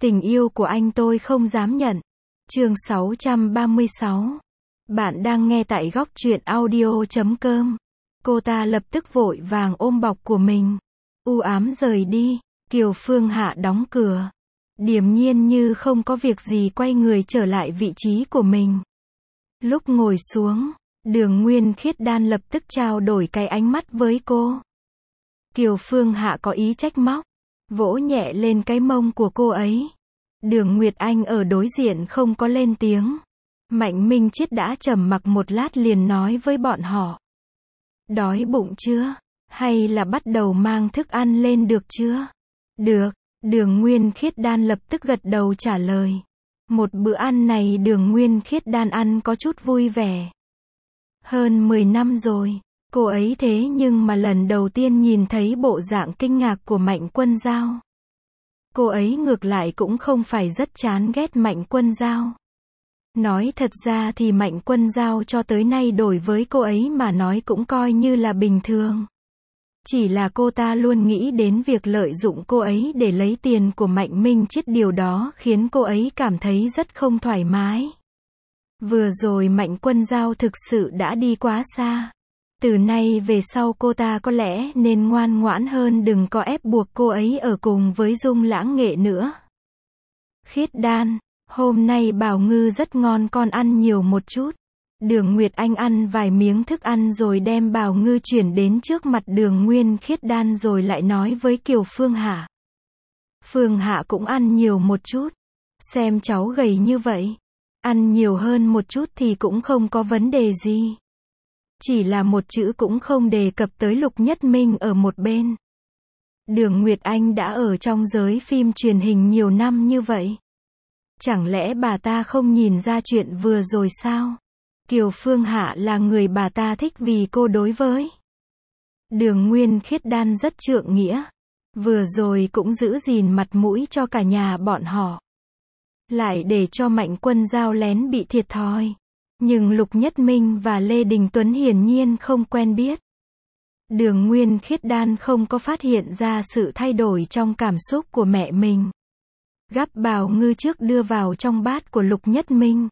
Tình yêu của anh tôi không dám nhận. Chương 636. Bạn đang nghe tại góc truyện audio.com. Cô ta lập tức vội vàng ôm bọc của mình, u ám rời đi. Kiều Phương Hạ đóng cửa, điềm nhiên như không có việc gì quay người trở lại vị trí của mình. Lúc ngồi xuống, Đường Nguyên Khiết Đan lập tức trao đổi cái ánh mắt với cô. Kiều Phương Hạ có ý trách móc, vỗ nhẹ lên cái mông của cô ấy. Đường Nguyệt Anh ở đối diện không có lên tiếng. Mạnh Minh Chiết đã trầm mặc một lát liền nói với bọn họ. Đói bụng chưa? Hay là bắt đầu mang thức ăn lên được chưa? Được, Đường Nguyên Khiết Đan lập tức gật đầu trả lời. Một bữa ăn này Đường Nguyên Khiết Đan ăn có chút vui vẻ. Hơn 10 năm rồi, cô ấy thế nhưng mà lần đầu tiên nhìn thấy bộ dạng kinh ngạc của Mạnh Quân Dao. Cô ấy ngược lại cũng không phải rất chán ghét Mạnh Quân Dao. Nói thật ra thì Mạnh Quân Dao cho tới nay đối với cô ấy mà nói cũng coi như là bình thường. Chỉ là cô ta luôn nghĩ đến việc lợi dụng cô ấy để lấy tiền của Mạnh Minh Chiết, điều đó khiến cô ấy cảm thấy rất không thoải mái. Vừa rồi Mạnh Quân Dao thực sự đã đi quá xa. Từ nay về sau cô ta có lẽ nên ngoan ngoãn hơn, đừng có ép buộc cô ấy ở cùng với Dung Lãng Nghệ nữa. Khiết Đan, hôm nay bào ngư rất ngon, con ăn nhiều một chút. Đường Nguyệt Anh ăn vài miếng thức ăn rồi đem bào ngư chuyển đến trước mặt Đường Nguyên Khiết Đan rồi lại nói với Kiều Phương Hạ. Phương Hạ cũng ăn nhiều một chút. Xem cháu gầy như vậy, ăn nhiều hơn một chút thì cũng không có vấn đề gì. Chỉ là một chữ cũng không đề cập tới Lục Nhất Minh ở một bên. Đường Nguyệt Anh đã ở trong giới phim truyền hình nhiều năm như vậy. Chẳng lẽ bà ta không nhìn ra chuyện vừa rồi sao? Kiều Phương Hạ là người bà ta thích vì cô đối với Đường Nguyên Khiết Đan rất trượng nghĩa. Vừa rồi cũng giữ gìn mặt mũi cho cả nhà bọn họ. Lại để cho Mạnh Quân Dao lén bị thiệt thòi. Nhưng Lục Nhất Minh và Lê Đình Tuấn hiển nhiên không quen biết. Đường Nguyên Khiết Đan không có phát hiện ra sự thay đổi trong cảm xúc của mẹ mình. Gắp bào ngư trước đưa vào trong bát của Lục Nhất Minh.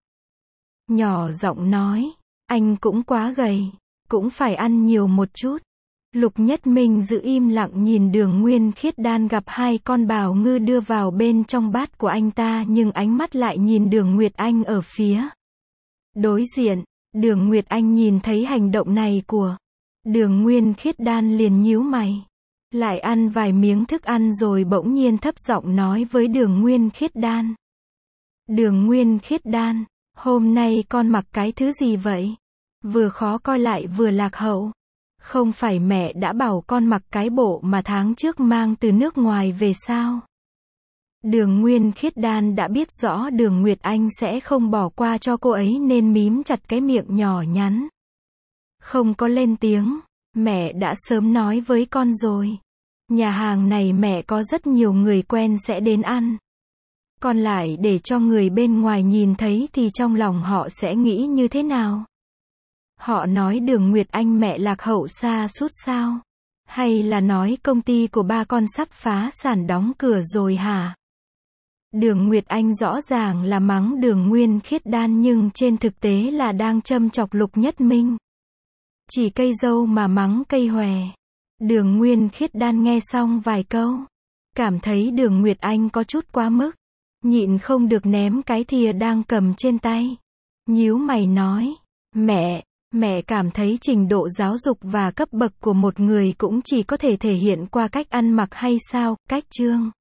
Nhỏ giọng nói, anh cũng quá gầy, cũng phải ăn nhiều một chút. Lục Nhất Minh giữ im lặng nhìn Đường Nguyên Khiết Đan gắp hai con bào ngư đưa vào bên trong bát của anh ta, nhưng ánh mắt lại nhìn Đường Nguyệt Anh ở phía đối diện. Đường Nguyệt Anh nhìn thấy hành động này của Đường Nguyên Khiết Đan liền nhíu mày. Lại ăn vài miếng thức ăn rồi bỗng nhiên thấp giọng nói với Đường Nguyên Khiết Đan. Đường Nguyên Khiết Đan, hôm nay con mặc cái thứ gì vậy? Vừa khó coi lại vừa lạc hậu. Không phải mẹ đã bảo con mặc cái bộ mà tháng trước mang từ nước ngoài về sao? Đường Nguyên Khiết Đan đã biết rõ Đường Nguyệt Anh sẽ không bỏ qua cho cô ấy nên mím chặt cái miệng nhỏ nhắn. Không có lên tiếng. Mẹ đã sớm nói với con rồi. Nhà hàng này mẹ có rất nhiều người quen sẽ đến ăn. Còn lại để cho người bên ngoài nhìn thấy thì trong lòng họ sẽ nghĩ như thế nào? Họ nói Đường Nguyệt Anh mẹ lạc hậu xa sút sao? Hay là nói công ty của ba con sắp phá sản đóng cửa rồi hả? Đường Nguyệt Anh rõ ràng là mắng Đường Nguyên Khiết Đan nhưng trên thực tế là đang châm chọc Lục Nhất Minh. Chỉ cây dâu mà mắng cây hòe. Đường Nguyên Khiết Đan nghe xong vài câu, cảm thấy Đường Nguyệt Anh có chút quá mức. Nhịn không được ném cái thìa đang cầm trên tay. Nhíu mày nói, mẹ cảm thấy trình độ giáo dục và cấp bậc của một người cũng chỉ có thể thể hiện qua cách ăn mặc hay sao? Cách chương